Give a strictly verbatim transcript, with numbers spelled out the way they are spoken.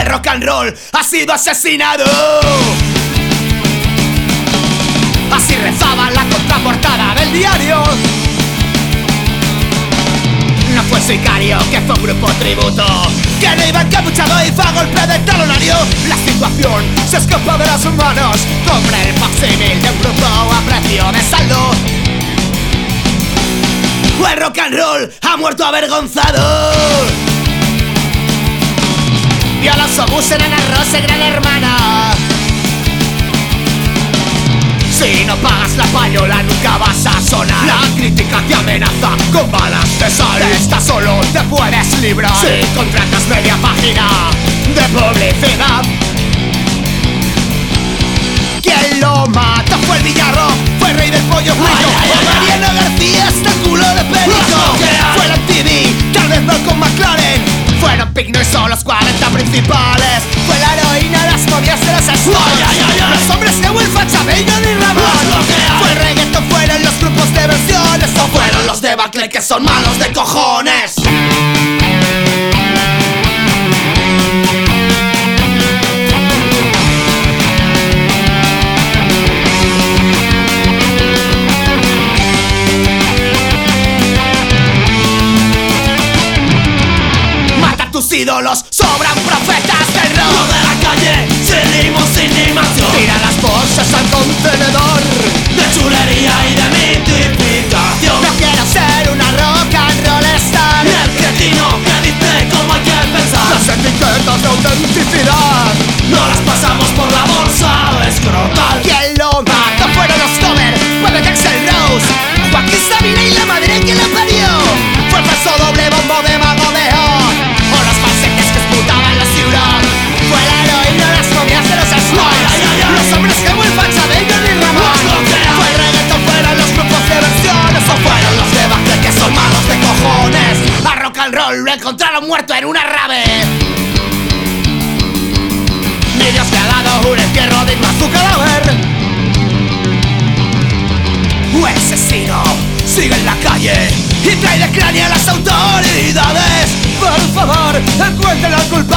El rock and roll ha sido asesinado. Así rezaba la contraportada del diario. No fue sicario, que fue un grupo tributo, que no iba encapuchado y fue a golpe de talonario. La situación se escapó de las manos. Compré el facsímil de un grupo a precio de saldo. El rock and roll ha muerto avergonzado. Vio a los obús en Ana Rosa, gran hermana. Si no pagas la payola nunca vas a sonar. La crítica te amenaza con balas de sal. De esta solo te puedes librar si contratas media página de publicidad. Quien lo mató fue el Villarro, fue rey del pollo frito. Fue Mariano García, hasta culo de perico. Fue el M T V, tal vez no con McLaren. Fueron Pigno y son los cuarenta principales. Fue la heroína, las novias de los Stones. Los hombres que Wilfa, Chabello ni Ramón. Fue el reggaeton, fueron los grupos de versiones. O fueron los de Bacle que son malos de cojones. Ídolos, sobran profetas del rock. No de la calle, sin sin animación. Tira las bolsas al contenedor de chulería y de mitificación. No quiero ser una rock and roll star, ni el cretino que dice cómo hay que pensar. Las etiquetas de autenticidad no las pasamos por la bolsa escrotal. Quien lo mató fueron los Cover, Pueblo Axel Rose, Joaquín Sabina y la madre que lo parió. Fue el falso doble bombo de magodeo. Fue la heroína, las novias de los Stones. Los hombres que Wilfa, Chabello ni Ramón. Fue el reggaeton, fueron los grupos de versiones. O fueron los de Bacle que son malos de cojones. A rock and roll lo encontraron muerto en una rave. Ni Dios le ha dado un entierro digno a su cadáver. Un asesino sigue en la calle y trae de cráneo a las autoridades. Por favor, encuentren al culpable.